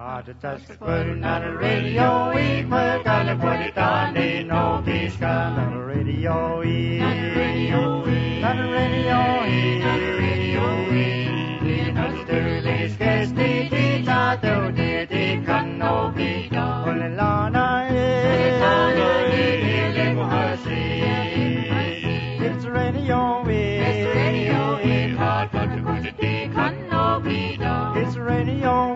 Put it on the radio, we put it on the no peace on the radio, on the radio, on the radio, on the radio, on the Sterling's guest, the teacher, the can no be done. Well, Lana, it's radio, it's hard, but the can no be done. It's radio,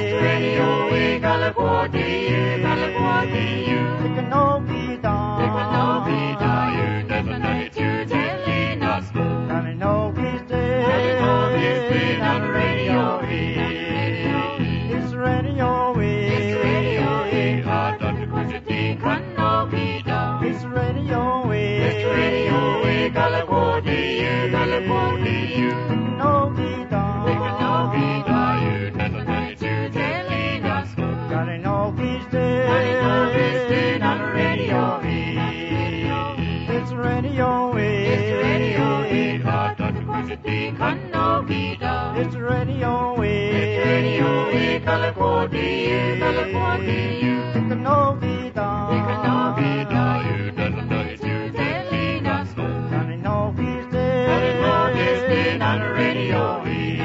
California, it can no be done. It can no be done. You never know it, you telling us. And I know he's dead. And I know he's been on the radio. It's radio. It's radio. Hard on the quantity can no be done. It's radio. It's radio. California, California, it can no be done. It can no be done. You never know it, you telling us. God, I know he's dead. I know he's dead on the radio. It's radio. It's radio. Hard on the quantity can no be done. It's radio. It's radio. California, California, it can no be done. It can no be done. You never know it, you telling us. God, I know he's dead. I know he's dead on the radio.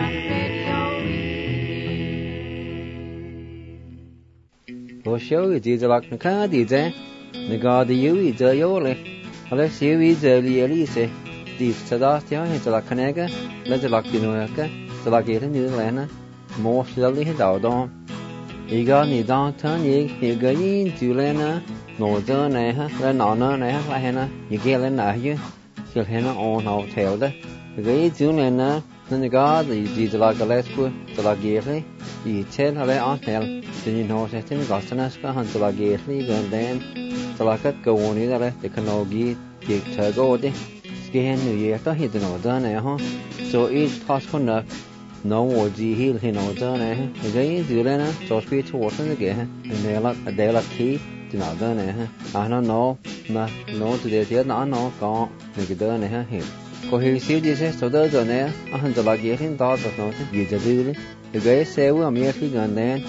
Cô show is the lock the card is there. The god the you is the yole. Unless you is the Elise. Deep Sadastia is the lock canega. Let the lock the Noaka. The lock it in New Lana. More slowly hit out on. You got me downtown, you go in to Lena. Northern Neha, the Nana Neha, Hannah. You get Lena you. She'll Hannah on hotel there. You go in to Lena. Then the god, you did like a last good, the like yearly. You tell her on hell. Then you know that in the Gostanesca, and the like yearly, and then the like it go on either, the canoe get to go there. Skin New Year, to hit the Northern Neha. So each task on the no more G Hill, he knows done, Again, Zulena, George P. Torson again, and they like a day like tea, do not done, I don't know, no, to the theatre, no, gone, make it done, him. Go here, see this, so there's on there, I had the like getting thought of nothing, you just do it. The guy say, well, I'm here, gun then,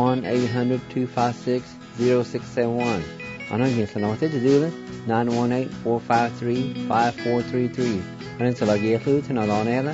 1-800-256-0671. I don't get to know what to do it, 918-453-5433. And it's like a food to not on air,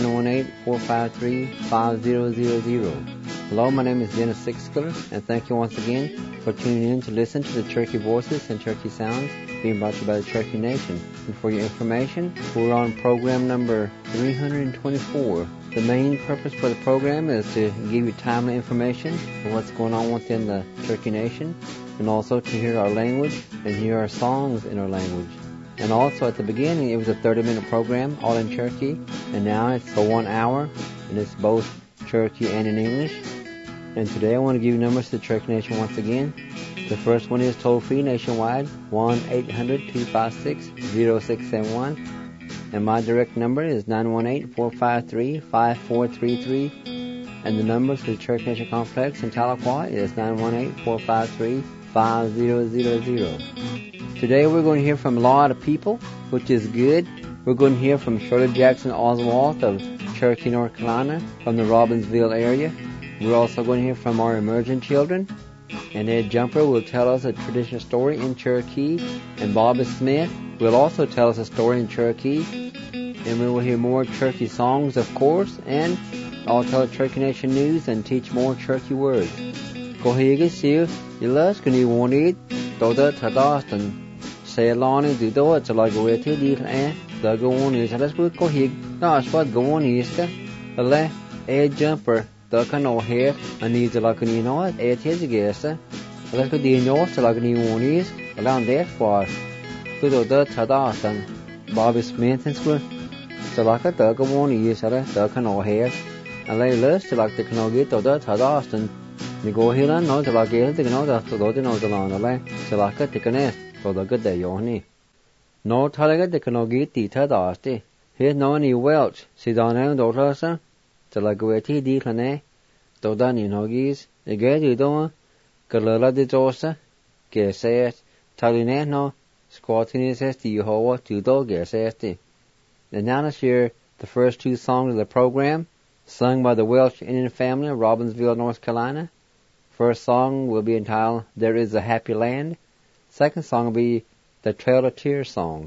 918-453-5000. Hello, my name is Dennis Sixler, and thank you once again for tuning in to listen to the Cherokee Voices and Cherokee Sounds being brought to you by the Cherokee Nation. And for your information, we're on program number 324. The main purpose for the program is to give you timely information on what's going on within the Cherokee Nation, and also to hear our language and hear our songs in our language. And also at the beginning, it was a 30-minute program, all in Cherokee, and now it's for 1 hour, and it's both Cherokee and in English. And today I want to give you numbers to the Cherokee Nation once again. The first one is toll-free nationwide, 1-800-256-0671. And my direct number is 918-453-5433. And the numbers for the Cherokee Nation Complex in Tahlequah is 918-453-5000. Today we're going to hear from a lot of people, which is good. We're going to hear from Shirley Jackson Oswalt of Cherokee, North Carolina, from the Robbinsville area. We're also going to hear from our emerging children. And Ed Jumper will tell us a traditional story in Cherokee. And Bobby Smith will also tell us a story in Cherokee. And we will hear more Cherokee songs, of course. And I'll tell Cherokee Nation news and teach more Cherokee words. Go ahead, get you. You love, can you want it? Do that, Tadaston. Say along and do it, so like a way to deal, the go on is, let's go here. That's what go on is, the left, Ed Jumper, the canoe here, and needs a like an know it, 8 years ago, let's go the north, like an one is, around that far. Good or that, Tadaston, Bobby Smith and school, so like a dog on is, the canoe here, and lay less to like the canoe get or that, Tadaston. You go here and know to like it, you know that to go to know the land, so like a ticket nest. So the good day on it. No talaga de canoe get the Tadasti. Here's no any Welch. See down there, daughter, sir. To like a tea declane. Do done in hoggies. A get you don't. Galala de Josa. Get says. Taline no. Squatting says to you how to do get says. And now let's hear the first two songs of the program, sung by the Welch Indian family of Robbinsville, North Carolina. first song will be entitled There Is a Happy Land. Second song will be the Trail of Tears song.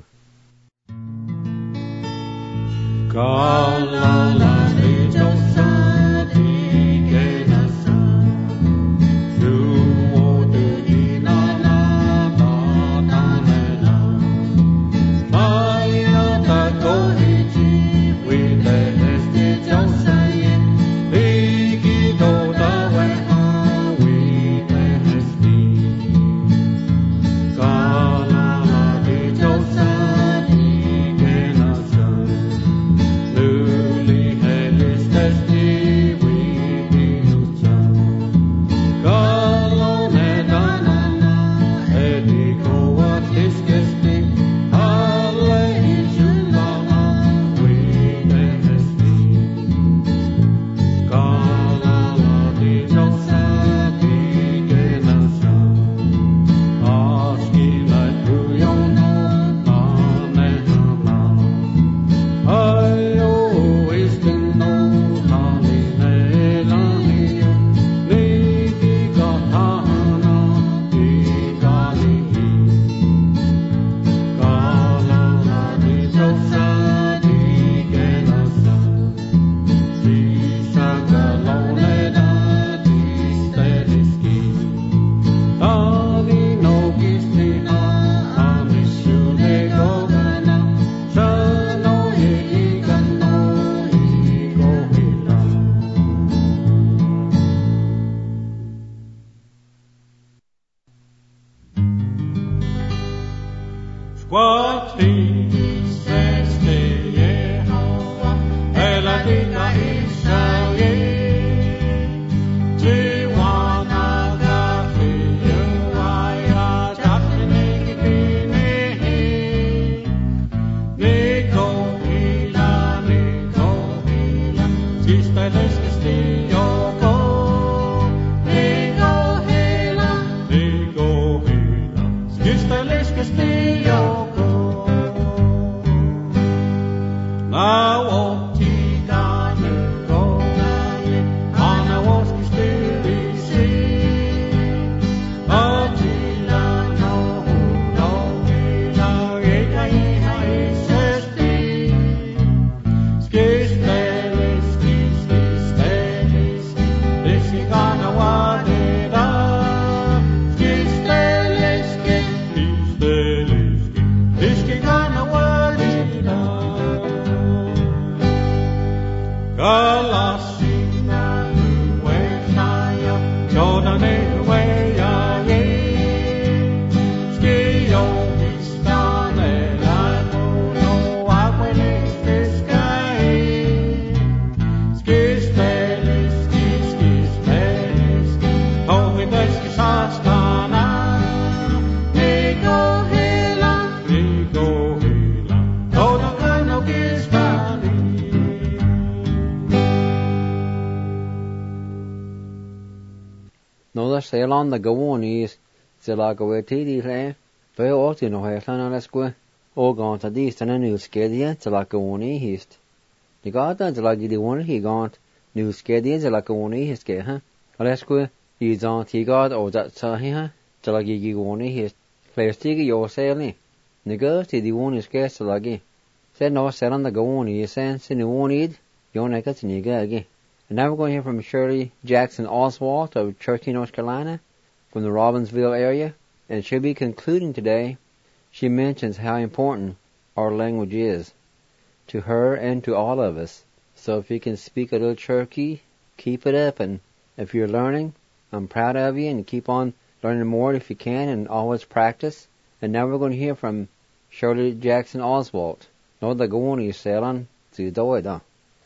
Sail on the Gawonies, Zilagaweti, very often no hair, let's go. Oh, gone to this and a new scadia, Zilagawoni, hist. The god that Zilagi one, he gone, new scadia, Zilagawoni, his gay, huh? Let's go, he's on T god, or that Sahi, Zilagi one, his place Tigi, your sailing. The girl, the one is scarce Zilagi. Said no, sail on the Gawoni, sense in the one need, your neckets and you go again. And now we're going to hear from Shirley Jackson Oswalt of Cherokee, North Carolina, from the Robbinsville area. And she'll be concluding today. She mentions how important our language is to her and to all of us. So if you can speak a little Cherokee, keep it up. And if you're learning, I'm proud of you. And keep on learning more if you can and always practice. And now we're going to hear from Shirley Jackson Oswalt. No, the Gawoni Salon, to the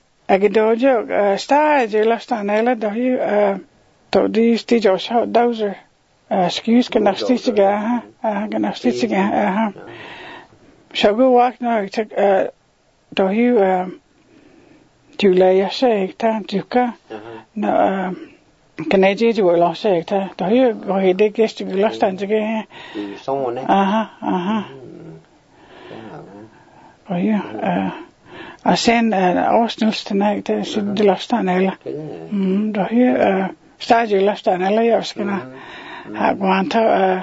Agidojo, star, Jilastanella, do you, to these teachers, those excuse can I stitch again, can I stitch again, shall go walk now, take, do you, Julia say, Tantuka, no, can I do what I say, do you go ahead, they guess to last time again? Someone, oh, yeah, I send Arsenals tonight, the last time, Ella. Do you, Stadio last an Eliaskina. Haguanta,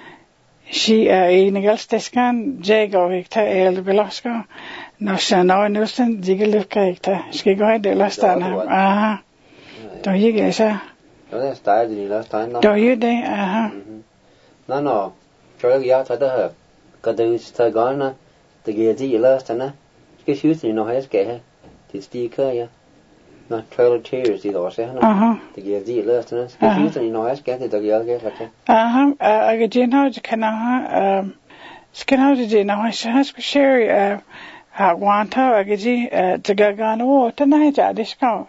she enigal stiskan, Jago Victor, El Velasco, no Shano Newson, Digalukata. She go ahead, last an. Aha. Do you guess, Nó style gì last time nó. Do you day? Aha. No. Trời ơi, thật đó. Cái thứ thời gọn nó, từ kia gì last time cái shoes gì nó hay cái thì sticker ya. No trail chairs gì đó sẽ nó. Từ kia gì last time cái shoes gì nó hay cái thì từ kia cái. Aga din how to kana skin how to din how has share wanta aga ji tagagano tana ja diska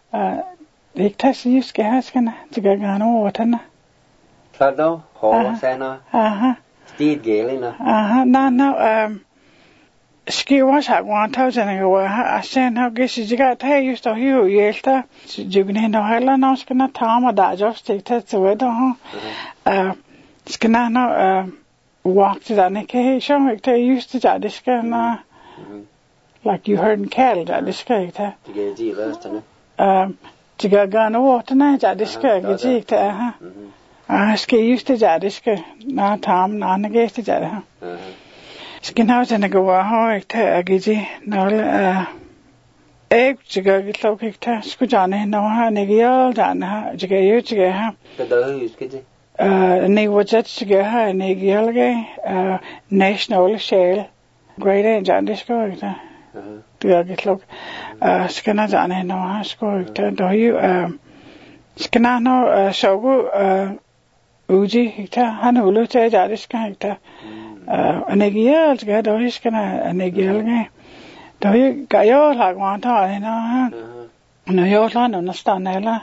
diktas use ke has kana tagagano tana Trado ho sana steed gale na no ski was ha wanta jana go ha sen how gesi jiga ta used to hu yelta jugne no hala no skana tama da just take that so ha skana no walk to that neke show it used to that this na like you heard in cattle that this guy ta ji last na jiga gano water na that this guy ji ta ski used to that this guy na tam na nege to that ha skin house and go ha ta agiji no ek jiga gitlo kikta skujane no ha negiyal dan ha jiga yu jiga ha the is Ni wajat jiga ha negiyal national share great and jandisko ta jiga gitlo skana jane no ha sko ta do you skana no shogu uji ta hanulu ta jadiska ta negiyal jiga do skana negiyal ge do you gayo lagwanta na no yo la no stanela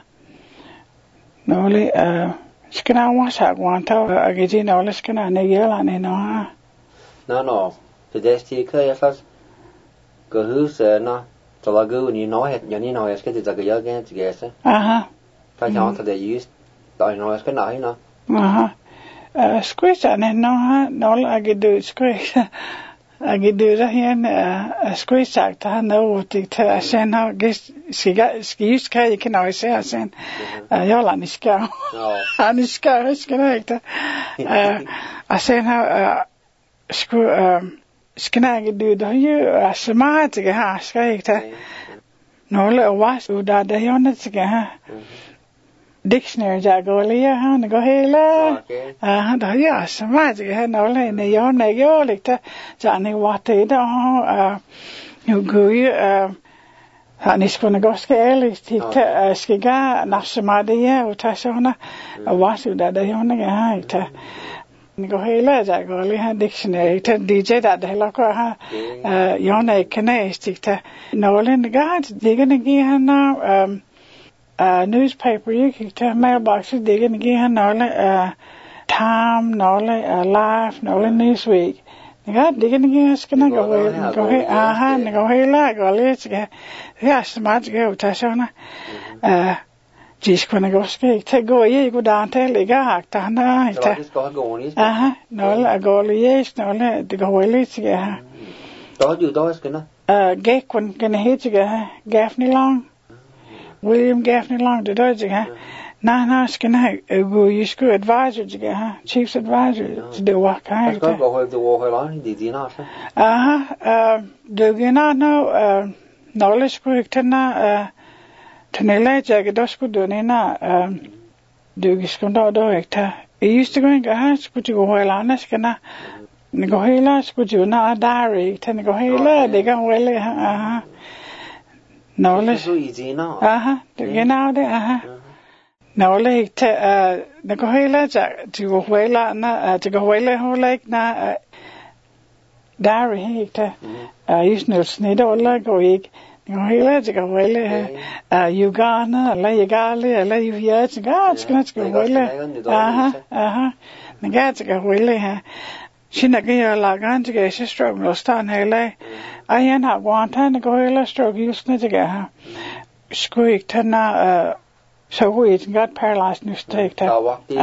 no le skana was lagwanta agiji no le skana negiyal ane no pedesti ka ya fas go hus no to lagu ni no het yani no es ke te zaga ya gen te gesa ta ja ta de use ta no es ke na no squeeze ane no agidu squeeze agidu ra hen squeeze ta no te ta sen ha ges ski ka you can always say sen ya la niska aniska skana ta asen ha skana agidu do you smart ge ha ska ta no le was u da de yon te ha dictionary jagolia ha go hela da ya smart ge ha no le ne yon ne yo le ta jani wate da you go han iskona goske elis ta skiga nasmade ya utasona wasu da yon ge ha ta go hela jagolia ha dictionary ta dj da de la ko ha yon ne kene ta no le ga diga ge ha na newspaper you can mailbox digging again no time no life no Newsweek ga digging again skana go go hela go let's get ya smart go tasona jiskona go ske te go ye go dante le ga hakta na ta no go yes no le de go let's get ha do you do skana ge kun gonna hit ga Gaffney Long William Gaffney Long the Dodge na skana go you advisor to chief's advisor to do what kind of go hold the war on did you not do you not know knowledge tana tanela jaga dosku do na do giskunda do ekta used to go sku go hela na skana go hela sku na diary tana go hela de ga wele no le so easy now you know de no le te na go hela ja to wela na to go wela ho like na diary te is no snido la go ik go hela to go wela Uganda la yagale la yuvia to ga skna to go wela na ga to go wela Shinaga la gan to get stroke no stan hele I na wanta na go hela stroke usna to ga squeak tana so we got paralyzed no stake ta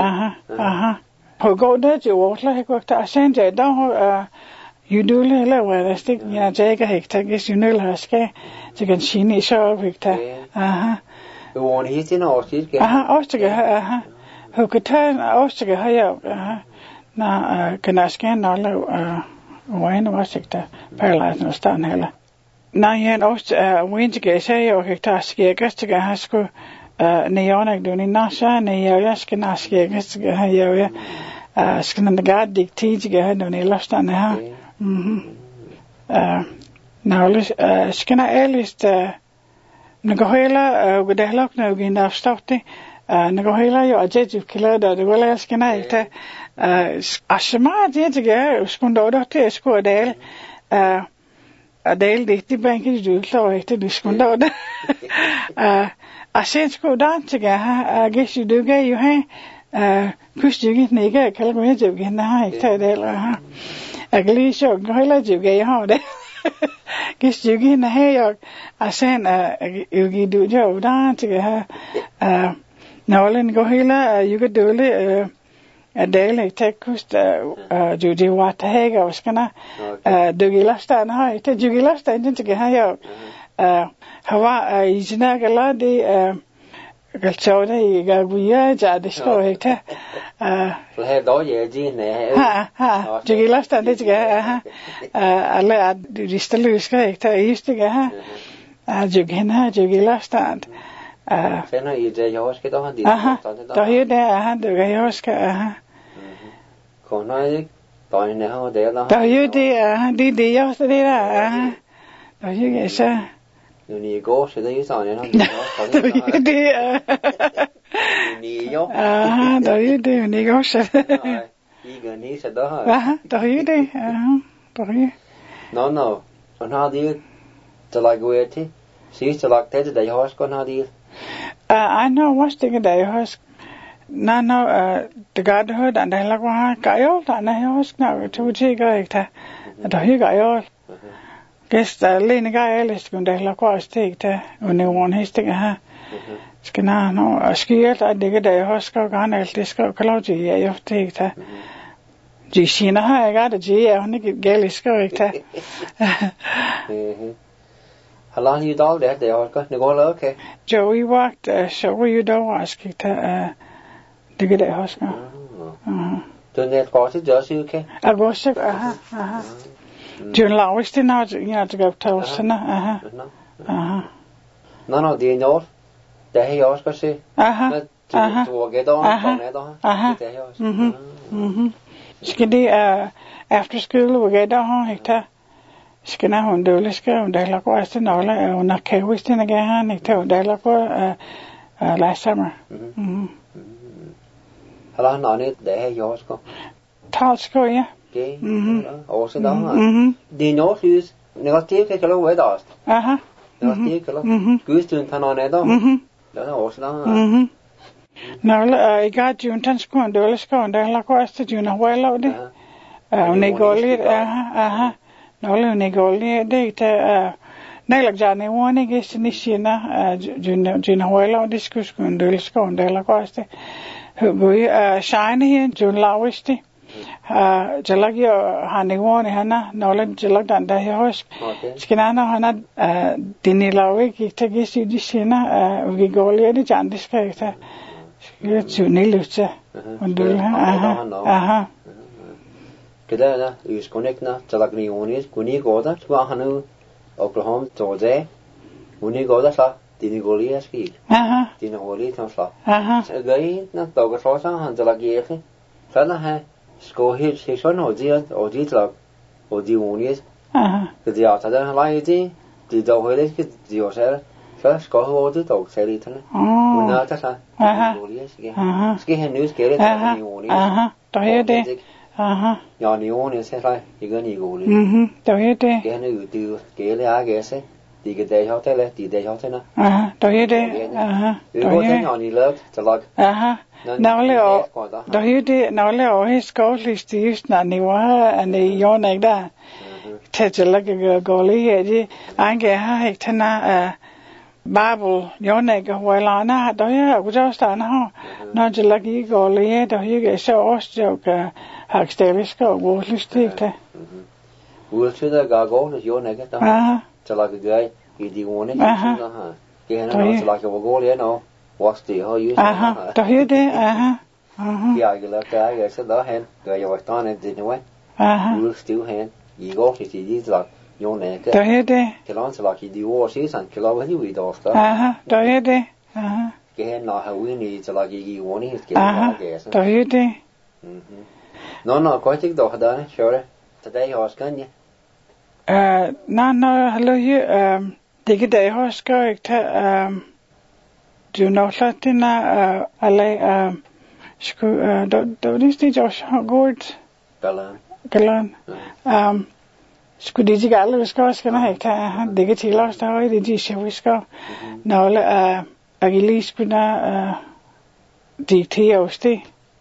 ho go da je walk la ko ta sende da you do le wa da stick ya je ga hekta ges you know la ske to get shini so hekta Uon hitin Ostig. Ostig Hukatan Ostig hayo na kanaskan nalo wain wasikta paralyzed no stan hela. Na yen ost wintige sayo hektaske gastiga hasku neonak duni nasha ne yaske naske gastiga hayo skana gad diktige hado ne lastan ha. Nou, skana elist nagohela ugedelok na ugina stofte nagohela yo ajeju kila da gola skana ite ashma ajeju skunda odote skodel adel dikti banki julta ite skunda od ashen skodan tiga ha gesu duga yo ha kustugi nega kala go jeju gina ha ite del ha agli sho gohela juga yo de Gis jugi na heyog asen ugi dujo udan tiga ha Nolan gohila yuga dole adele tekust juji wata hega uskana dugilasta na ha ite jugilasta intin tiga ha yo hawa izina gala de galchauda iga guya jadisko ite He do ye ji ne ha jugilasta de tiga ha alle ristaluska ite istiga ha jugina jugilasta Sena i det jorske då han dit. Då är det det jorska Kona ik då inne har det då. Då är det det jag så det där. Då är det så. Nu ni går så det är så ne. Då är det Ni jo. Då är det ni går så. I ni så då. Då är det då är. No. Han har det till lagweti. Sist lagt det jorska han har det. I know what's the day hosk. No, the godhood and I like one gayol and I hosk now to chiga. And I gayol. Guess the lean guy is going to like was take to when they want his thing. Skina no, a skill I dig a day hosk or gun else disco cology. You have to take to Gina. I got a G. I only get gay scoring. How long you dog there? They are going to go okay. Joey walked, so were you don't ask it to get a house now. Don't they got it just okay? I was sick, June Lawis didn't know, you know, to go to Tolson, No, do you know? The hay Oscar say? To get on, Skiddy, after school, we get on, Hector. Skina hon doliska och det lako efter nolla och när kevisten again ito det lako last summer. Hala nani det är jag ska. Talsko ja. Okej. Och så då. Det nå hus negativt kan lo vara då. Negativt kan lo. Gustun tar någon då. Det är också då. Nolla I got you tansko och doliska och det lako efter ju när väl och det. Och ni går lite Nolla negoli det Nella Jani one gets initiana Juna Wella discus kundulska och dela koste Hui shine here Jun Lawisti Jalagio Hani one hana Nolla Jalag Danda Hosk Skinana Hana Dinilawi Kitagis Udishina Vigoli di Jandiska Junilucha Undula Kedana is connectna Jalagni onis kuni goda twa hanu Oklahoma Georgia kuni goda sa Dinigoli ski Dinigoli tansla gai na toga sosa han Jalagi sana ha sko hit section odi tlak odi onis ke dia tada lai di do hele ke dio sa sko odi to seri tane una ta sa Dinigoli ski hen news ke ni onis to hede Ja, ni onis se lai iga ni goli. To hede. Ke nu du ke le age se. Di ke de hotel di de hotel na. To hede. Du går den ja ni lag til lag. Navle to hede navle og his skolist just na ni wa ni jona da. Til lag goli hede. Ange ha tana Bible jona ga walana do ya ujasta na no til lag goli to hede så også jo Haksteliska og Wohlstigte. Wohlstigte gago jo nega da. Til lag gai I di one. Ke na no til lag wo goli no. what's the how you đó hiểu đấy yeah you left that I said đó hen rồi you done it didn't way you still hen you go to see this like you know cái đó hiểu đấy cái lon sẽ là cái điều season cái lo cái gì đó đó hiểu đấy cái hen nó hay we need to like you want it cái đó hiểu đấy no có thích đó đó sure today I was going nó hello you det cái day har ska inte du know Latin alla sku då det är just good galan sku det jag alla ska ta det cái till oss där det är så vi ska nå agilis kunna diktere oss det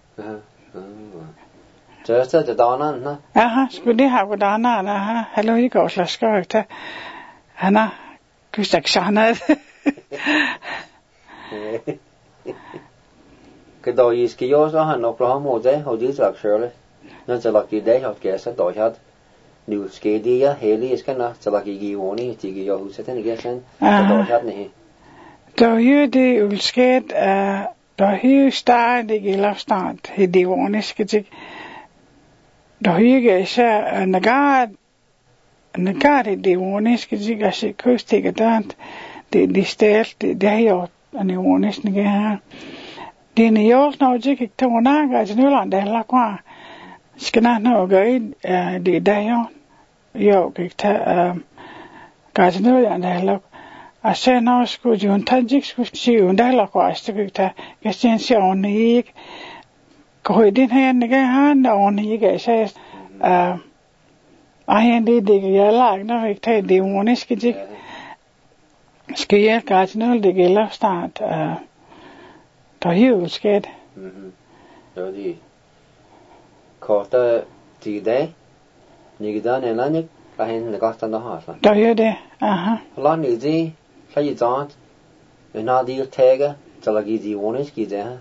just det danan sku det ha danan hello you go ska inte Hanna kustak shana cái đồ gì cái yếu đó hắn Oklahoma một đấy hồi dưới lạc sure đấy nó sẽ là cái đấy học cái sẽ đổi hết new cái đi á heli cái nó sẽ là cái gì muốn đi chỉ cái yếu sẽ thế này cái sen đổi hết này då ju det ulsket då ju start det gillar start det var cái då ju cái så nagari det var cái sig kustigt att det ställt det har gjort ani wonis ni ha din yo no jik to na ga jinu lan de la kwa skina no gai de da yo ke ta ga jinu lan de la a se no sku jun ta jik sku si un da la kwa stu ke ta ke sen si on ni ko din hen ni ga ha no on ni ga se a hen de ya la na ke ta de wonis ke jik Skier gardner det gælder start der hiver sket så de korte tid nigedan elanik kahen negastan har så der er det lan idi sai jant na de tega talagi di wonis ki det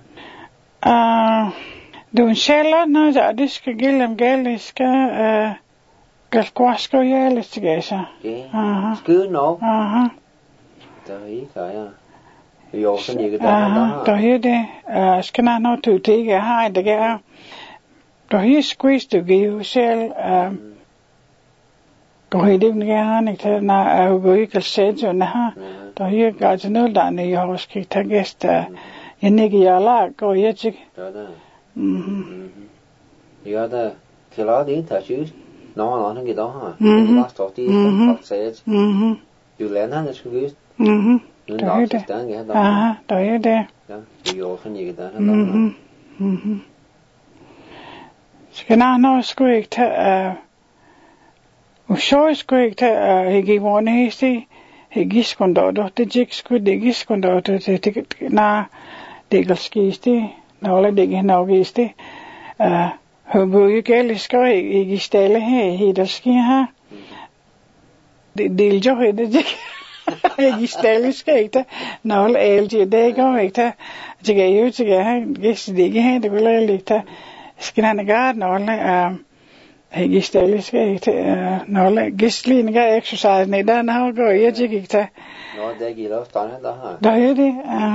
du sjæler når der det skal gælde skal galkwasko jeg lidt til så skud no đấy cái jo så nhiều cái đó đó hiểu det skal jeg nå til det her det gør đó hiểu squeeze du give selv går det det gør ikke til når går ikke selv så nej đó hiểu godt noget der når jeg har skrevet tekst jeg ikke jeg lager går jeg ikke ja der til at det tager sygt når han gider ha det var stort det sagt du lærer han skulle đó hiểu det đó hiểu det jo så nhiều cái đó skal jeg nå skulle ikke tage så skulle ikke tage ikke vågne hæste ikke skundår det ikke skulle ikke skundår det na det kan ske når det ikke nok er det jo gælde skal ikke stille her der sker her det jo det ikke ikke stille skal ikke når alt det går ikke det kan jo det ikke her det vil ikke skal han gøre når ikke stille skal ikke når gæstlige gør exercise ned der har går jeg ikke når det giver stand der der er det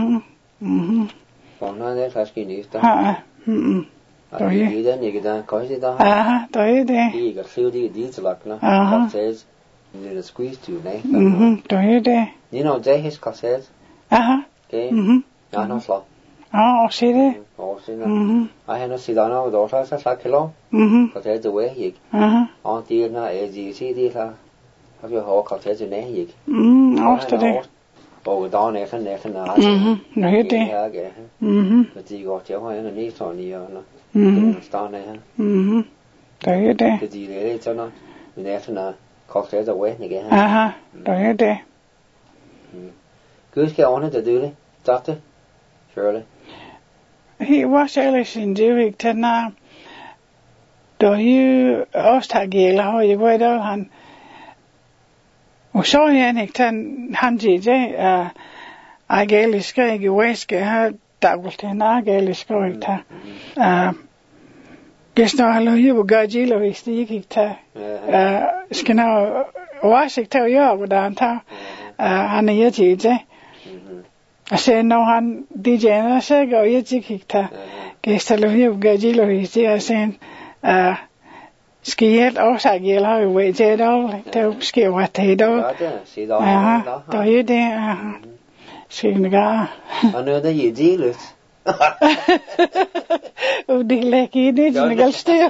Sånn det faktisk ikke der der er det ikke der kanskje der der er det ikke feel det lagna says the squeeze to nej der er det you know they his says okay ja no slå og se det I have no sit down og der så slag kilo så det way ikke og det er AGC det der har jo har kaldt det nej ikke også det og der er sådan nå er det fordi går til at have en ny sådan i og stand her der er det fordi det er sådan men er sådan kaldt det way ikke der er det Gud skal ordne det du det Shirley he was ellers in Zurich then då ju Ostagel har ju varit där han och så igen inte han det ageliska i Weske har dagligt en ageliska inte Gesnalo ju gajilo visst inte skena oasik ta jag och där han är ju det Aseno han DJ'na så går jeg til kigta. Gæstelovje gajilovje til asen skiet også gælder jo ved til dog. Der sker hvad det dog. Ja, der er det. Skævnega. Og nu der er det lidt. Og det lægger det sådan galt styr.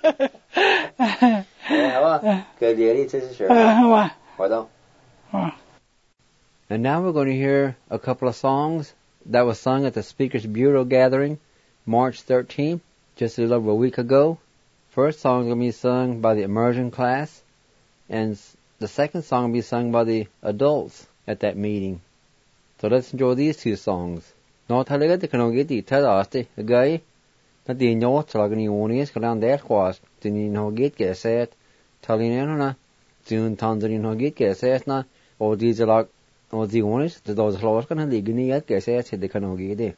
Ja, gør det til sig selv. Hvad da? And now we're going to hear a couple of songs that was sung at the Speakers Bureau gathering, March 13th, just a little over a week ago. First song will be sung by the immersion class, and the second song will be sung by the adults at that meeting. So let's enjoy these two songs. No talaga de kano giti tadaste gai na di no talagani onis kalan der khwas tini no git ke set talinen na tun tanzani no git ke set na o di jalag o di onis de dos hlos kana ligni yat ke set se de kano giti.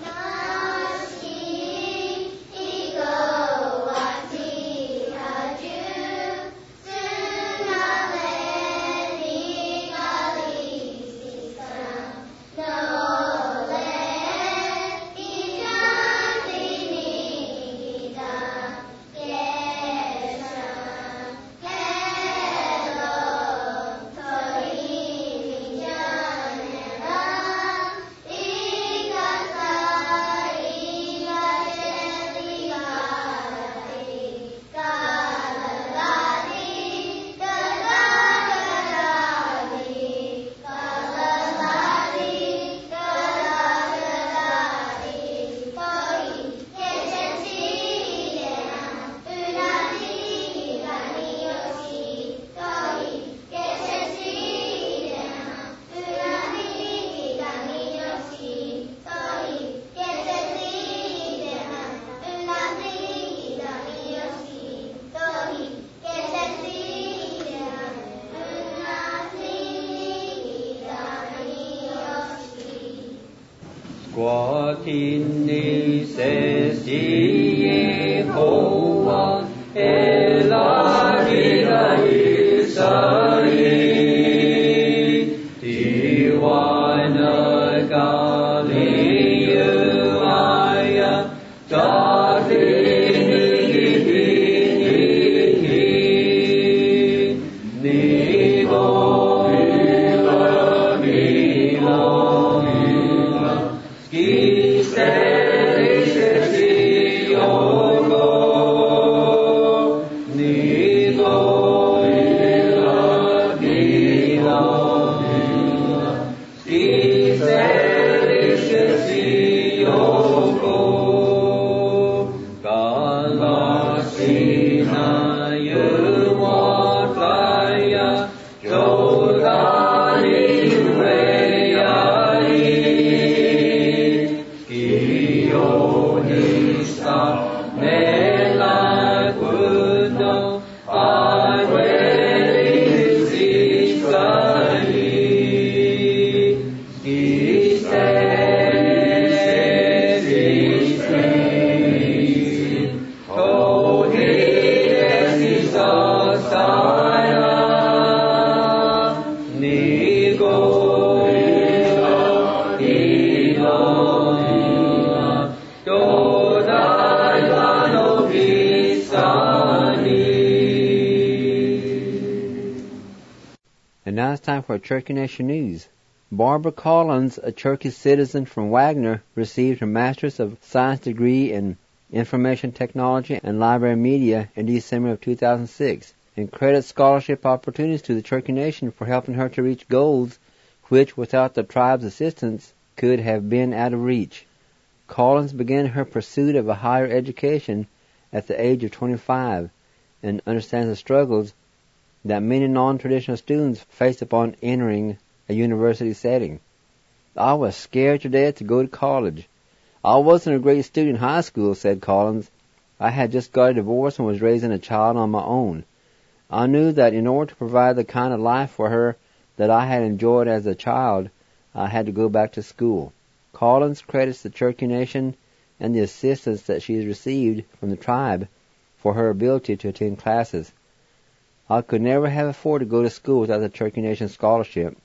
Quatini se si Jehovah Elohim Israel Tiwana Galilea And now it's time for a Cherokee Nation News. Barbara Collins, a Cherokee citizen from Wagner, received her Master's of Science degree in Information Technology and Library Media in December of 2006, and credits scholarship opportunities to the Cherokee Nation for helping her to reach goals which, without the tribe's assistance, could have been out of reach. Collins began her pursuit of a higher education at the age of 25 and understands the struggles that many non-traditional students face upon entering a university setting. I was scared to death to go to college. I wasn't a great student in high school, said Collins. I had just got a divorce and was raising a child on my own. I knew that in order to provide the kind of life for her that I had enjoyed as a child, I had to go back to school. Collins credits the Cherokee Nation and the assistance that she has received from the tribe for her ability to attend classes. I could never have afforded to go to school without the Cherokee Nation scholarship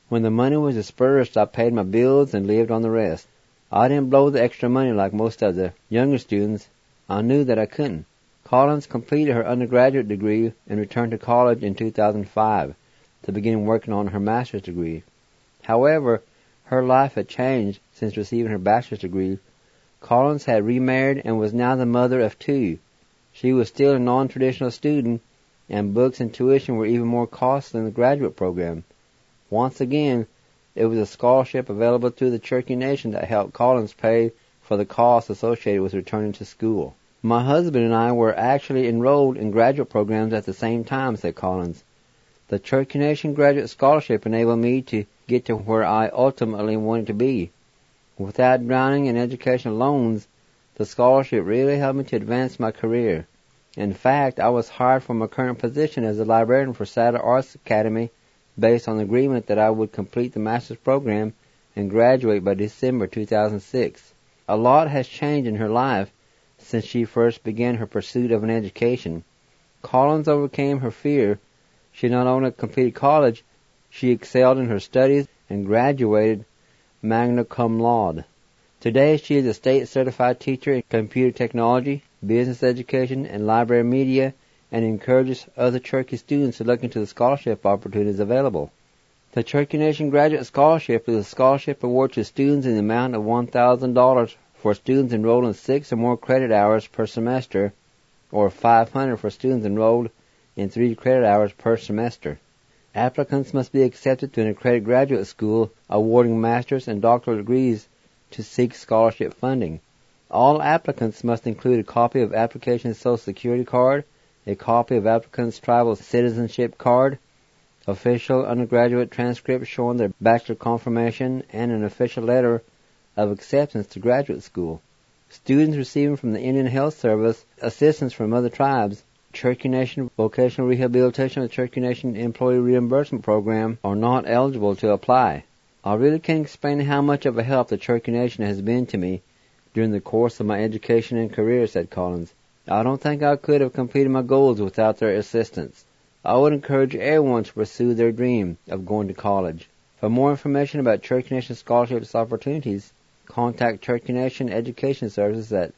When the money was dispersed, I paid my bills and lived on the rest. I didn't blow the extra money like most of the younger students. I knew that I couldn't. Collins completed her undergraduate degree and returned to college in 2005 to begin working on her master's degree. However, her life had changed since receiving her bachelor's degree. Collins had remarried and was now the mother of 2. She was still a non-traditional student, and books and tuition were even more costly than the graduate program. Once again, it was a scholarship available to the Cherokee Nation that helped Collins pay for the costs associated with returning to school. My husband and I were actually enrolled in graduate programs at the same time, said Collins. The Cherokee Nation Graduate Scholarship enabled me to get to where I ultimately wanted to be. Without drowning in educational loans, the scholarship really helped me to advance my career. In fact, I was hired for my current position as a librarian for Saddle Arts Academy based on the agreement that I would complete the master's program and graduate by December 2006. A lot has changed in her life since she first began her pursuit of an education. Collins overcame her fear. She not only completed college, she excelled in her studies and graduated magna cum laude. Today she is a state-certified teacher in computer technology, business education, and library media, and encourages other Cherokee students to look into the scholarship opportunities available. The Cherokee Nation Graduate Scholarship is a scholarship award to students in the amount of $1,000 for students enrolled in 6 or more credit hours per semester, or $500 for students enrolled in 3 credit hours per semester. Applicants must be accepted to an accredited graduate school awarding master's and doctoral degrees to seek scholarship funding. All applicants must include a copy of application's Social Security card, a copy of applicant's tribal citizenship card, official undergraduate transcript showing their bachelor confirmation, and an official letter of acceptance to graduate school. Students receiving from the Indian Health Service assistance from other tribes, Cherokee Nation Vocational Rehabilitation, or Cherokee Nation Employee Reimbursement Program are not eligible to apply. I really can't explain how much of a help the Cherokee Nation has been to me during the course of my education and career, said Collins. I don't think I could have completed my goals without their assistance. I would encourage everyone to pursue their dream of going to college. For more information about Cherokee Nation scholarships opportunities, contact Cherokee Nation Education Services at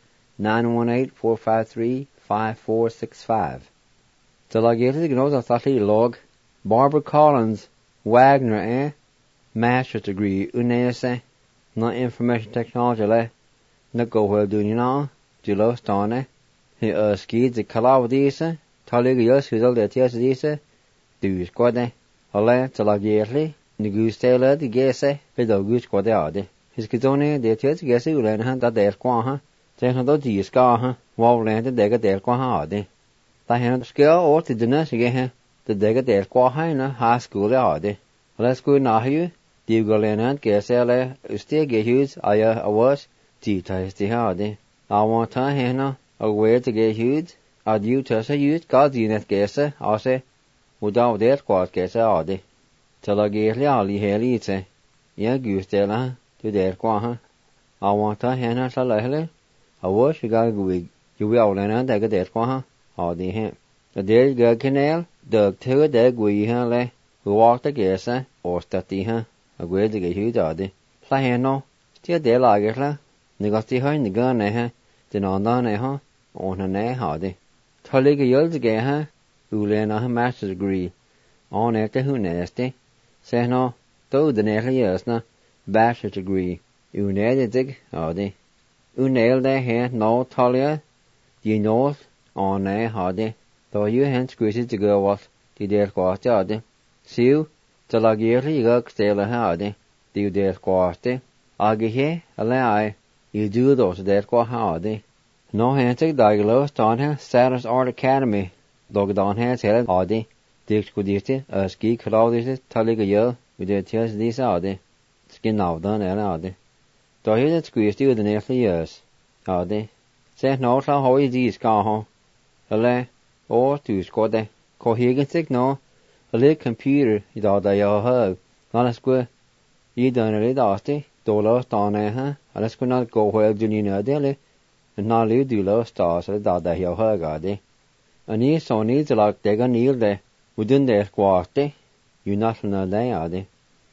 918-453-5465. Talagirti gnos athali log Barbara Collins, Wagner, master's degree, unese, not information technology le, na go well doing you know, julo stone, he skid the kalaw disa, talig yos hudal de tias disa, do squade, ole talagirti, negustela di gese, pedo gus squade ade. His kizone de tias gese ulen han da der kwaha, ten do di ska ha, wawlen de dega der kwaha ade. Ta hen skill or to dinner sige the dega der kwaha na high school ade. Let's go nahu. Die Golenan gesele ustie gehus aya awas ti taisti hade. I want to hena aware to get huge. Adieu to say use God unit gese ase without that quad gese ade. Talagirli ali helite. Ya gustela to der qua. I want to hena salale. Awas you got go you will learn that der qua ade he. The der ga canal the two der gui hele walk the gese or stati ha. A gwed ge hu dade la heno stia de la gerla negasti ha ni ga ne ha de non da ne ha on ne ha de thole ge yol ge ha ule na ha master's degree on et hu neste se no to de ne years na bachelor's degree u ne de dig ha de u ne de ha no thalia di no on ne ha de to you han squeeze to go what di der ko ta de siu Talagirli gag stela hade, du der quarte, agehe, alai, you do those der qua hade. No hantig daglo, stonha, Saddle Arts Academy, dog don has held ade, dix kudiste, a ski claudis, taligayo, with their tears these ade, skin out done ade. Do you that squeeze you the nearly years, ade. Say no, how is these gaho, alai, or to squade, cohigan no. A little computer, you thought that you'll hug. Not a square. You done a little dusty, do lost on there, huh? And let's go not go where do you know, daily. And not leave do lost stars, I thought that you'll hug, are they? And you so needs like they're gonna kneel there. Within their squasty. You not from the day, are they?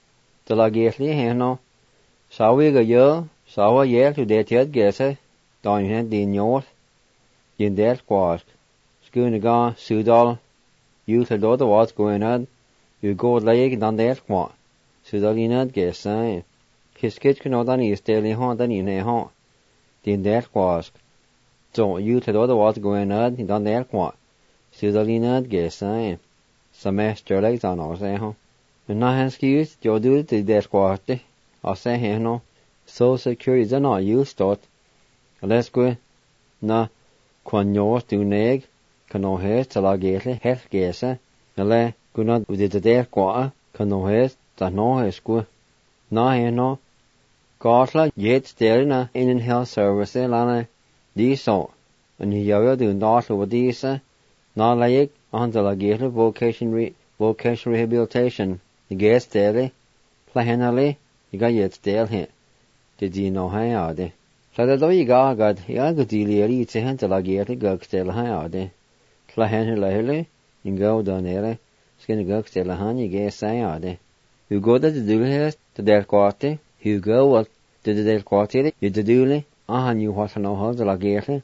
de la gately heno. Sawi ga yo, sawa yel to det yet gese, don hen din yort, din det quask. Schoon ga sudal, you to do the what's going on, you go leg dan det qua. Sudal inad gese. His kitchen or dan is daily haunt than in a haunt. Din det quask. So you to do the what's going on, dan det qua. Sudal inad gese. Semester legs on our say, huh? And not excuse, you do it to that quarter. I say, hey, no. So secure is not you start. Let's go. Na, quan yours do neg, can no hair till I get it, half guess, le, go not with the there quarter, can no hair, that no hair school. Na, hey, no. Gartla, yet still in health service, lana, these so. And you do not over these, not like, until I get a vocation rehabilitation. You get steady, plainly, you got yet still here. Did you know how are they? So that though you got, you got dealy to until I get a gug still how are they? Plainly, you go down there, skin a gug still a hand, you get say are they? You go to the do here, to their quarter, you go what to the their quarter, you to do you what to know how to like get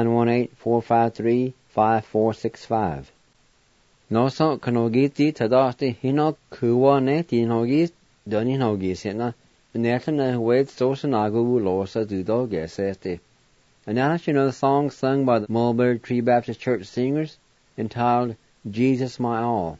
918-453-5465. No so can no get the tadasti hino kuwa ne ti no gis doni no gis na netna wait so sanagu losa do do geseste. And now you know the song sung by the Mulberry Tree Baptist Church singers entitled Jesus My All.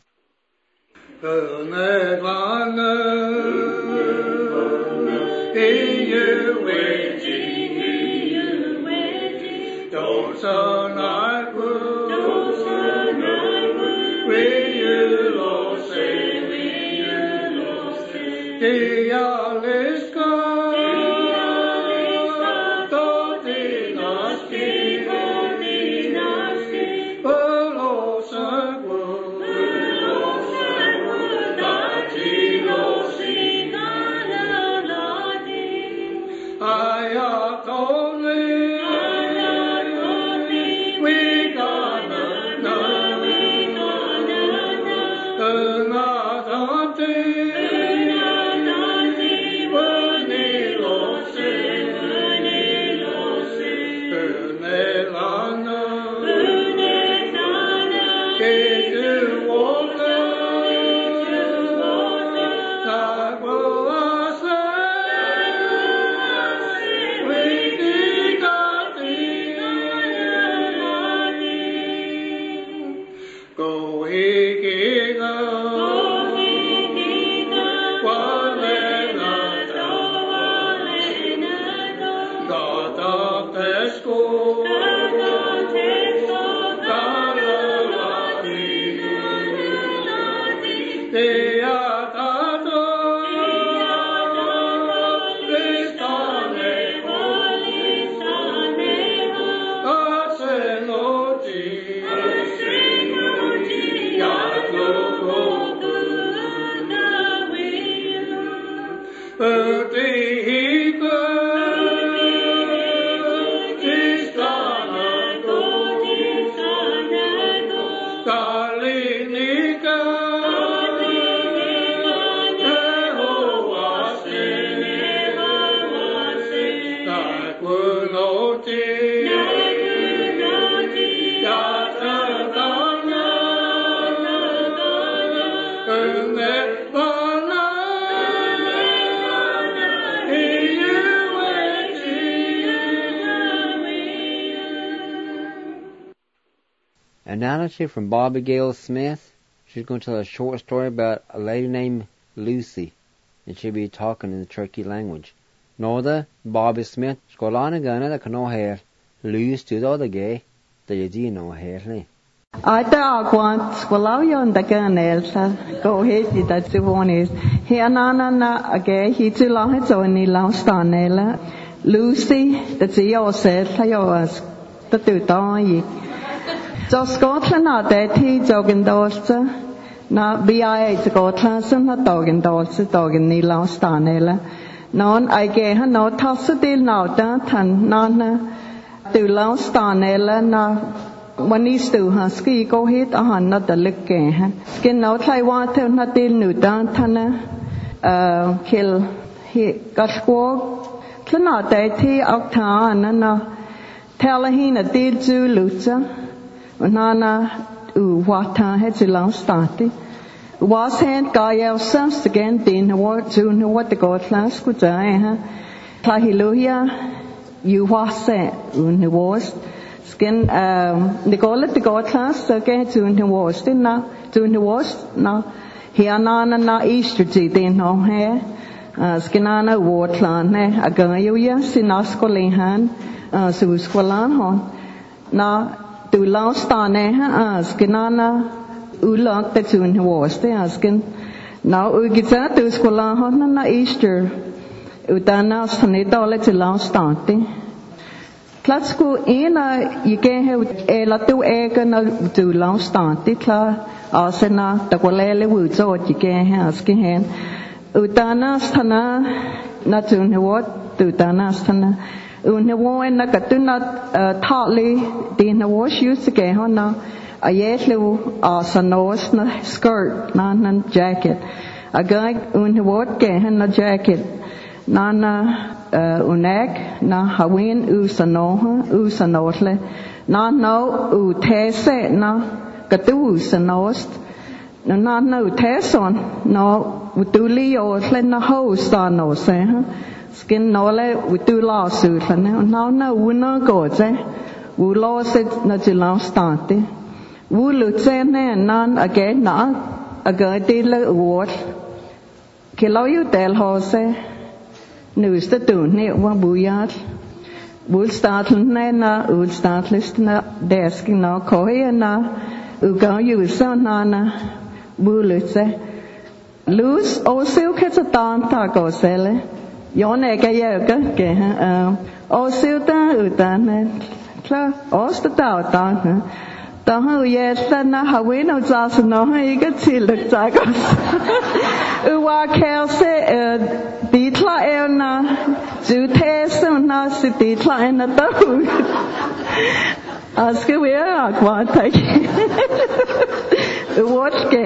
Analogy from Bobby Gale Smith. She's going to tell a short story about a lady named Lucy, and she'll be talking in the Cherokee language. Norda Bobby Smith skolana gana da kano hair Lucy to the other gay that you do know hair. I want well yon da ganelsa go ahead that the one is here na again he too long it's only last stanela Lucy that's your said was the two die so Scotland na that he jogging dorsa na BI to go transom na dogging dorsa dogging ni last stanela non I gave her no toss deal now tan non to last stanela naวันนี้สื่อหาสกีก็ฮิตอาหารน่าจะเล็กแก่ฮะสกินเอาไทยว่าเท่านั้นเดินหนูด้านท่านนะ kill he gashwog klana deiti okta nana telahina dilju lucha nana u wata hetsilang stati was hand gayel sams again din what to know what the god class could die ha tahiluya you was it un was skin the god class again to un was din na to un was na hianana na easter din no he skinana wotlan ne agayuya sinaskolehan suskolan hon na tu laustane ha skinana ulak te tun was te asken now ugita tu skolan hon na easter utana snedale til laustante platsko ena yike he ela tu egana tu laustante klar asena takolele wuzo yike he asken hen utana stana na tun what utana stana unwo na katuna thali din was use ke hona ayetlu sanos na skirt na jacket agay unwo ke na jacket na unek na hawin usanohle na no utese na katu sanost na uteson no utuli otle na hostanos skin nole utu lawsuit ne na una goze u lawsuit na tilastante u lutse ne nan again na agadile award kilo you del hose news the tune ne wa buyat will start ne na will start list na desk na kohe na u ga you so na bu lutse lose also ketatan ta go sele Yone gayoga ke o silta utan klar osta ta ta hu ye sana hawino jas no iga til takos uwa kelse ditla ena jute na si ditla ena ta aske we akwa ta watch ke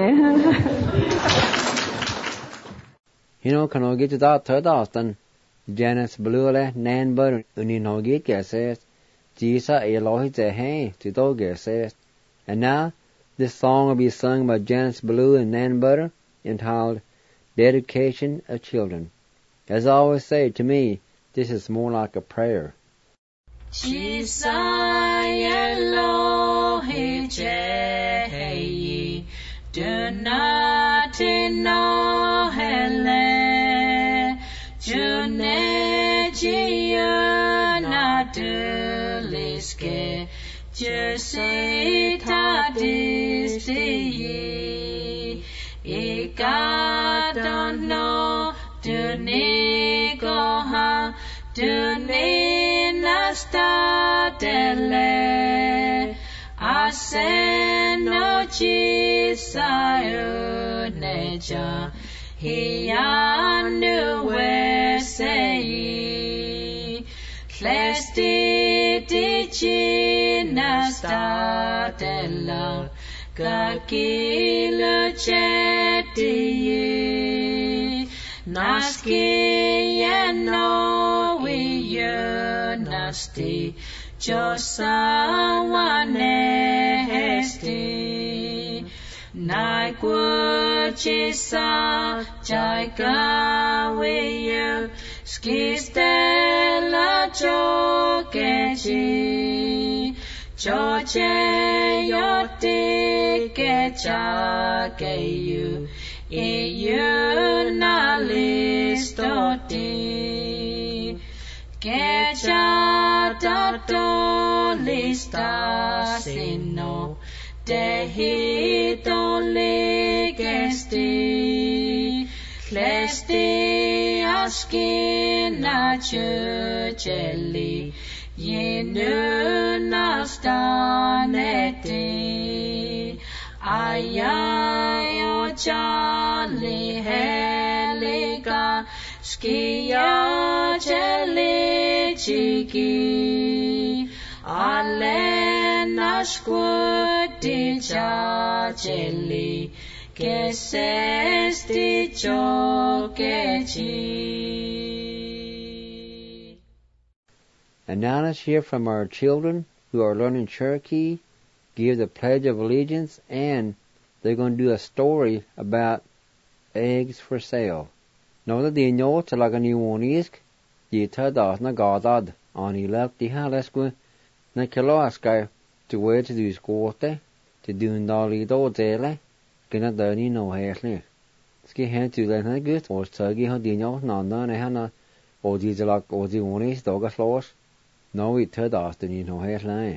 You know, can I get to that third often? Janice Blue Nan Butter, Unin get says, Jesus Elohi hey, to dog says. And now, this song will be sung by Janice Blue and Nan Butter, entitled Dedication of Children. As I always say, to me, this is more like a prayer. Jesus Elohi hey, do not know hele. June Giana Duliske, Jesse Tadisti, Ika don't know, Dunigoha, Duninasta dele, Aseno Chisayo Neja. He anu sei Clesti dicina statella Kakilo ceti Naski no we nasti Josawane hesti Nai kuchisa jaika weyu skistela chokechi choche yote kecha keyu iyu na listoti kecha tato lista sino Dehito legesti, clesti askina churchelli, yenu nastaneti, ayayo jali heliga, skia jelly chiki, alena squati jelly que ses dicho que chi. And now let's hear from our children who are learning Cherokee, give the Pledge of Allegiance, and they're going to do a story about eggs for sale. Now that the know to like a new one is, you tell us na godad on he left the halesque, na kiloaskai to where to do squatte, to do dolly do dele, gonna dirty no hairly. Ski hand to let her good, or turkey her dino, none, hana, or these like or the one is dog as lost. No, we tell us the no hairline.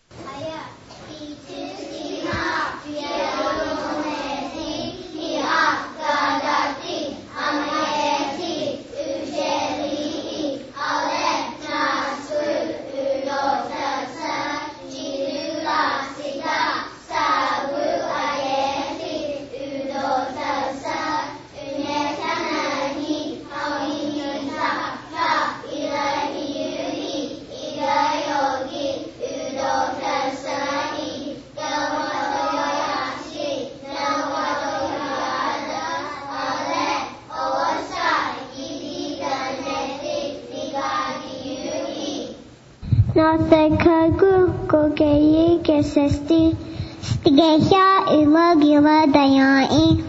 No te kagu ko ke ke sesti stigeha ilagila dayai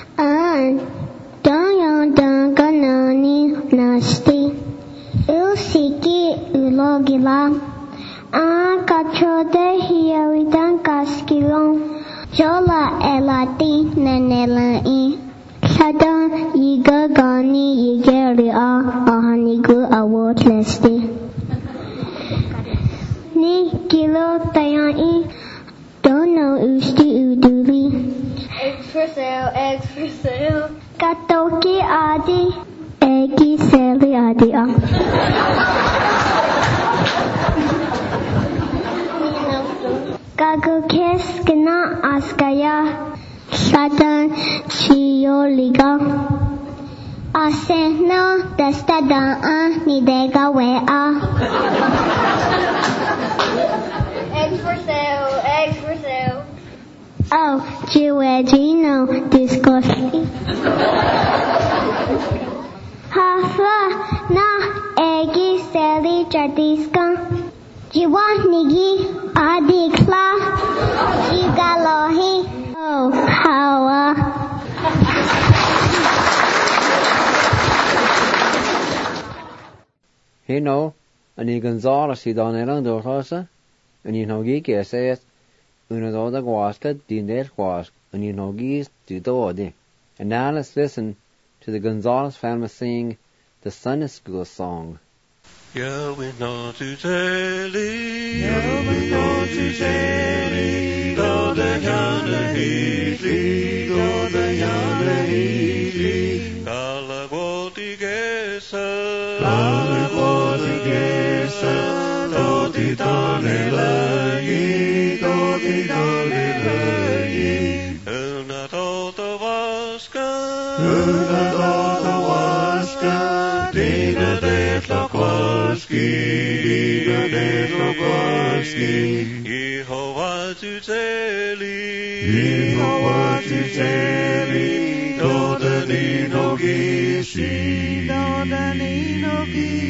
dayan ganani nasti ilsiki ilagila kachode hiawidan kaskilon jola elati nenelai sada yiga gani yigeri ahanigu awotlesti Ni kilo tayai dono usti uduli. Eggs for sale, eggs for sale. Katoki adi, eggi seli adi. Gagu kes kena askaya sadan chioliga. Aseno destada ni dega wea. Eggs for sale, eggs for sale. Oh, Giuegino, disgusting. Hafa na eggi seli jadiska. Jiwa nigi adikla. Jigalohi. Oh, hawa. Hey no, ani Gonzales si dan elang doorhasa, ani nogi ke says, una doda guaska dinel guask, ani nogis du dode. And now let's listen to the Gonzales family sing the Sunday School song. Yahweh not to teli, Yahweh not to teli, do the yana hili, do the yana hili, kala woti gesa, kala woti gesa, do di dane lei, do di dane lei, una tota vaska, una tota vaska, dina de Lokowski, Jehovah to teli, Jehovah to teli, do the nino gisi, do the nino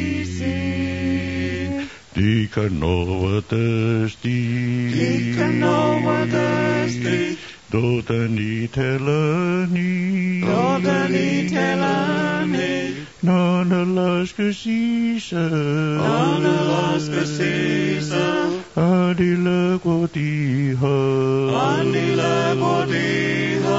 gisi. Dikanova thirsty, Dikanova thirsty, do the ni telani, do the ni telani. Nana laska sisa, Nana laska sisa, Adila godiha, Adila godiha,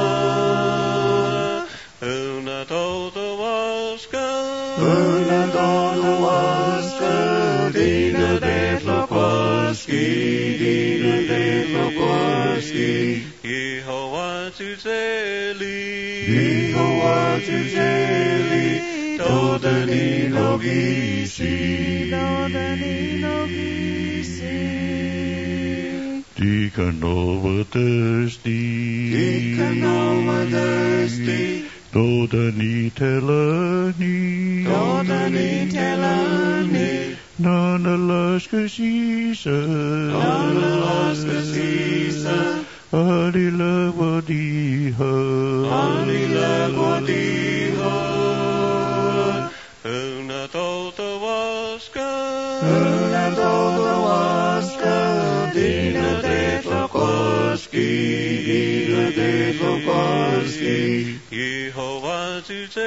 Una tota vaska, Una tota vaska, Dina de Lokowski, Dina de Lokowski, Jehovah to teli, Jehovah to teli, do the nino gisi, do the nino gisi. Dikanova thirsty, Dikanova thirsty, do the ni telani, do the ni telani. Nana laska sisa, Nana laska sisa, Adila wadiha. Anila Godihan, Una Tota Waska, Dina De Tokoski, Yehovah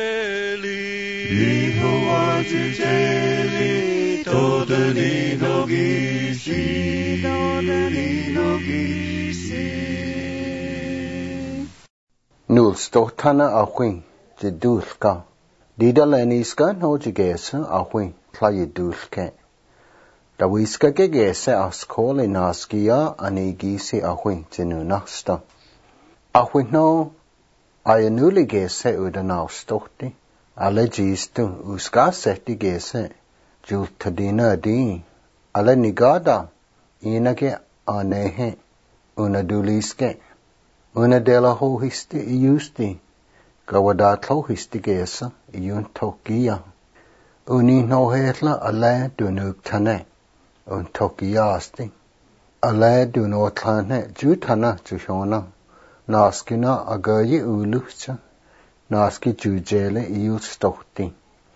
Tuzeli, Todani Nogisi. Nul stohtana ahwin, jedulka. Dida leniska no jegesa ahwin, tlayedulke. Dawiska gegese askole naskia anigisi ahwin jenunasta. Ahwin no ayanuli gese udanau stohti. Ale jistu uska sehti gese. Jultadina di. Ale nigada. Inage anehe. Unaduliske. Unadela ho histi iusti. Gawadat ho histi gesa. Iun tokia. Uni no hetla ale dunuk tane. Un tokiasti. Ale dunotlane jutana jushona. Naskina agayi ulucha. Naski jujele iut stohti.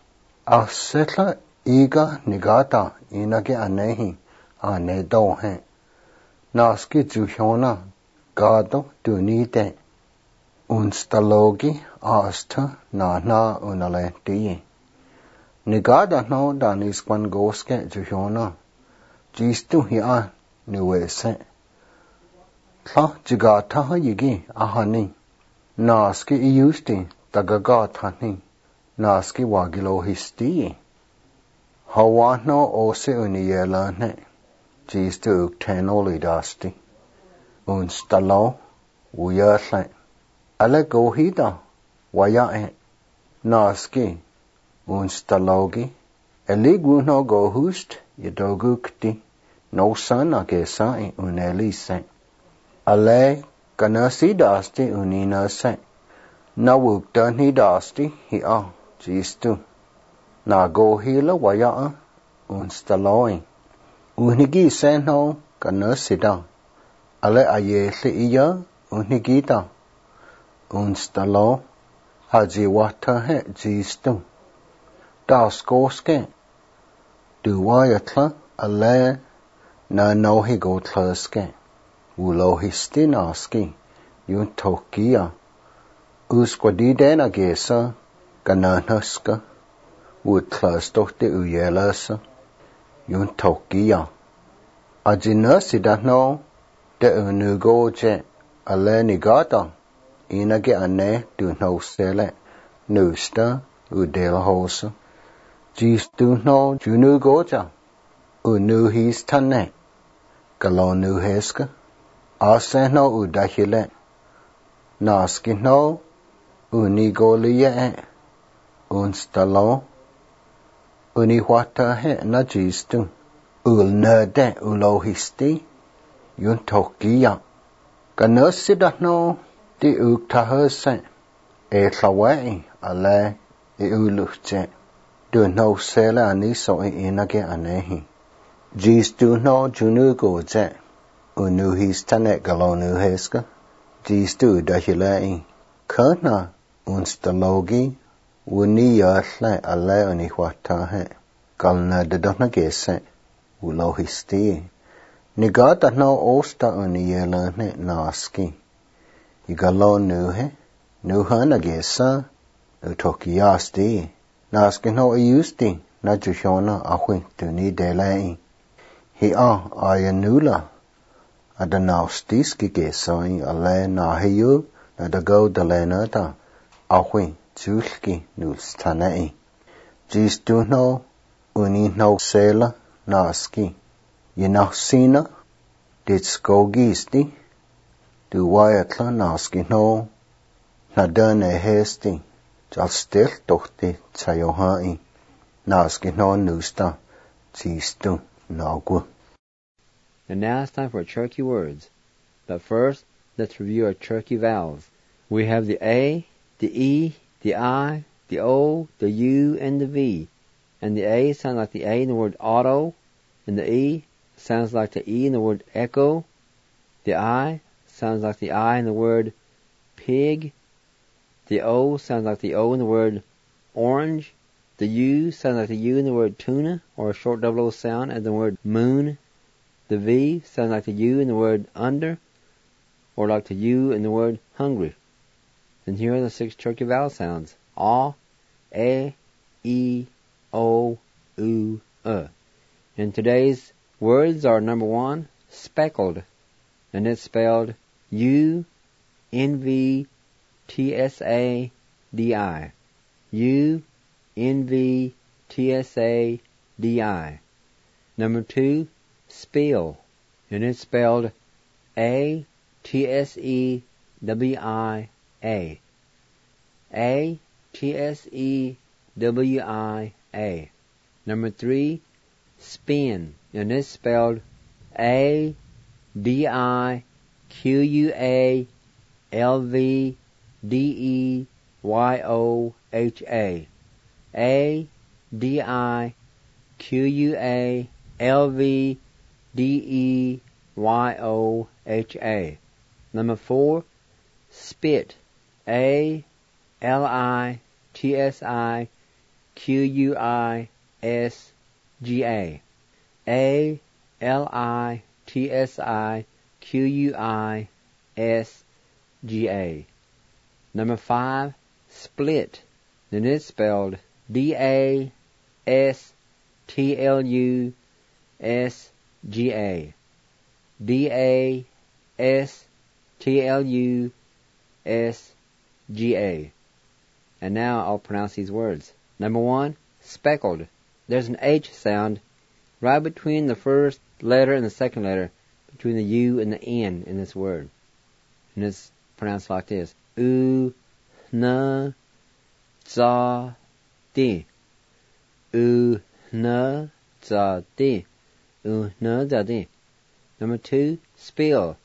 Asetla iga nigata inage anehi ane dohe. Naski jushona gado dunite. Unstalogi asta na unalenti. Nigada no danis kwan goske jushona. Jistu hiya nuwese. Tla jigata yigi ahani. Naski iusti tagagatani. Naski wagilo histi. Hawano ose uniyelane. Jistu uktenoli dasti. Unstalo uyerle. Ale gohida wayae. Naski unstalogi. Eligu no gohust yedogukti. No sana gesai unelise. Ale kanasi dasti uninase. Nawukdani dasti hi'a jistu. Nagohila waya'a unstaloi. Unigi senho kanasida. Ale ayele iya unigida. Unstalo hajiwata he jistu. Daskoske. Duwayatla ale na nohigotlaske. Ulohisti naski. Yun tokia. Usquadidena gesa. Gananaska. Utlastohte uyelasa. Yun tokia. Ajinasida no. De unugoje. Ale nigata. Inage ane du no sele. Nusta udelhosa. Jistu no junugoja. Unuhis tane. Galonuheska. Ase no udahile. Naski no unigolie. Unstalo. Uniwata he na jistu. Ulnerde ulohisti. Yun tokia. Ganasida no di uktahase. Etlawai ale uluche. Du no sele aniso inage anehi. Jistu no junugoje. Unuhistane galonuheska. Jistu dahilei. Kana unstalogi. Uniyasle ale uniwatahe. Galna dedona gese. Ulohisti. Nigata no osta uniyelane naski. Igalonuhe. Nuhana gesa. Utokiasti. Naski no iusti. Na jushona ahwi tuni delei. Hi'a ayanula. Adanaustiski gesai ale nahiyu. Nadago dalenata. Ahwi julki nulstanei. Jistu no. Uni no sela naski. Yinahsina. Ditskogisti. Duwayatla naski no. Nadane hesti. Jalstil tohti tayohai. Naski no nusta. Jistu nagu. And now it's time for Cherokee words. But first, let's review our Cherokee vowels. We have the A, the E, the I, the O, the U, and the V. And the A sounds like the A in the word auto, and the E sounds like the E in the word echo. The I sounds like the I in the word pig, The O sounds like the O in the word orange. The U sounds like the U in the word tuna, or a short double O sound as the word moon. The V sounds like the U in the word under, or like the U in the word hungry. And here are the 6 Cherokee vowel sounds. A, E, O, U, And today's words are number 1, speckled. And it's spelled U-N-V-T-S-A-D-I. U-N-V-T-S-A-D-I. Number 2, spill. And it's spelled A-T-S-E-W-I-A. A-T-S-E-W-I-A. Number 3, spin. And it's spelled A-D-I-Q-U-A-L-V-D-E-Y-O-H-A. A-D-I-Q-U-A-L-V-D-E-Y-O-H-A. Number 4, spit. A-L-I-T-S-I-Q-U-I-S-G-A. A-L-I-T-S-I-Q-U-I-S-G-A. Number 5, split. Then it's spelled D-A-S-T-L-U-S-G-A. D-A-S-T-L-U-S-G-A. And now I'll pronounce these words. Number 1, speckled. There's an H sound right between the first letter and the second letter, between the U and the N in this word. And it's pronounced like this. U-N-Z-D. U-N-Z-D. U-N-Z-D. Number 2, spill.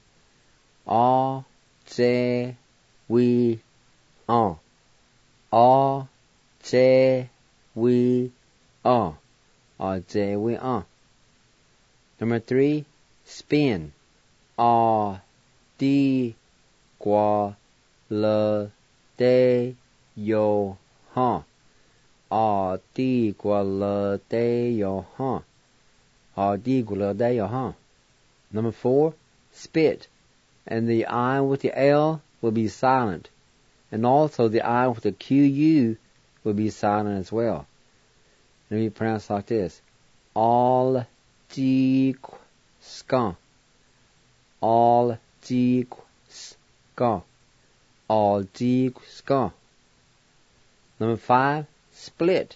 A-J-W-A. A-J-W-A. A-J-W-A. Number 3, spin. A-D-Gua-L-D-Yo-Ha. A-D-Gua-L-D-Yo-Ha. A-D-Gua-L-D-Yo-Ha. Number 4, spit. And the I with the L will be silent. And also the I with the Q-U will be silent as well. Let me pronounce like this. All-G-Ska. All-G-Ska. All-G-Ska. Number 5, split.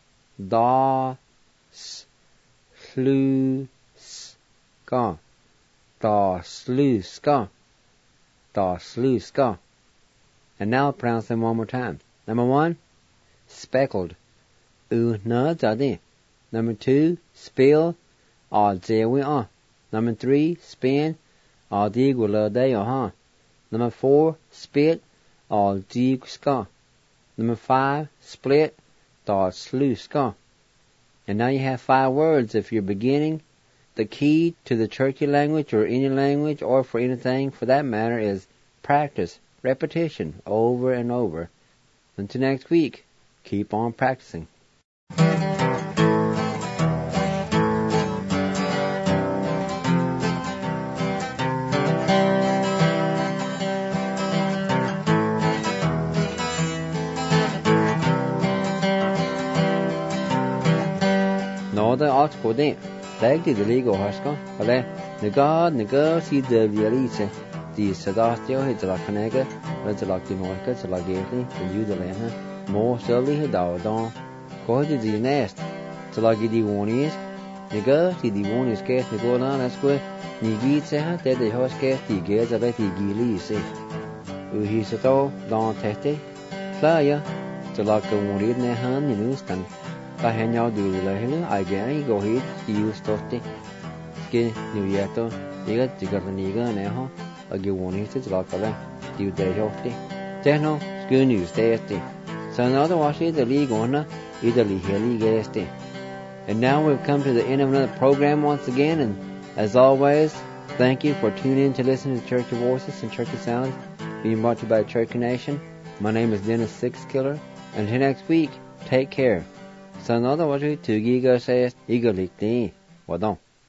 Da-S-Lu-S-Ka. Da-S-Lu-Ska. Da-S-Lu-Ska. And now I'll pronounce them one more time. Number 1, speckled. U-N-Z-D. Number 2, spill. A-J-W-A. Number 3, spin. A-D-Gua-L-D-Yo-Ha. Number 4, spit. A-G-Ska. Number 5, split. Da-S-Lu-Ska. And now you have 5 words. If you're beginning, the key to the Cherokee language or any language or for anything for that matter is practice, repetition, over and over. Until next week, keep on practicing. Norda Oxford, Dag de Ligo Haska, Ale, Nagad, see the Vialice, the Sadastio, Hitzalakanega, Retzalakimoka, Zalagati, and Udalena, more slowly, Dawdon, Cordy the nest, Zalagi the Warnies, Naga, see the Warnies cast Nigolan, as well, Nigitsa, that the horse cast the Gaza, let the Gilisi. Uhisato, Don Tete, Flyer, Zalaka Warnid Nehan, Nustan. Ta hen nhau du la hen ai ge go hit you stotti ske new yeto diga tigarniga ne ho agi woni se la kala you de hotti teno ske new stesti sanada washi the league ona Italy heli gesti. And now we've come to the end of another program once again, and as always, thank you for tuning in to listen to Cherokee Voices and Cherokee Sounds being brought to you by Cherokee Nation. My name is Dennis Sixkiller, and until next week, take care. Sanada waju tugi go says egolikni. Wadon.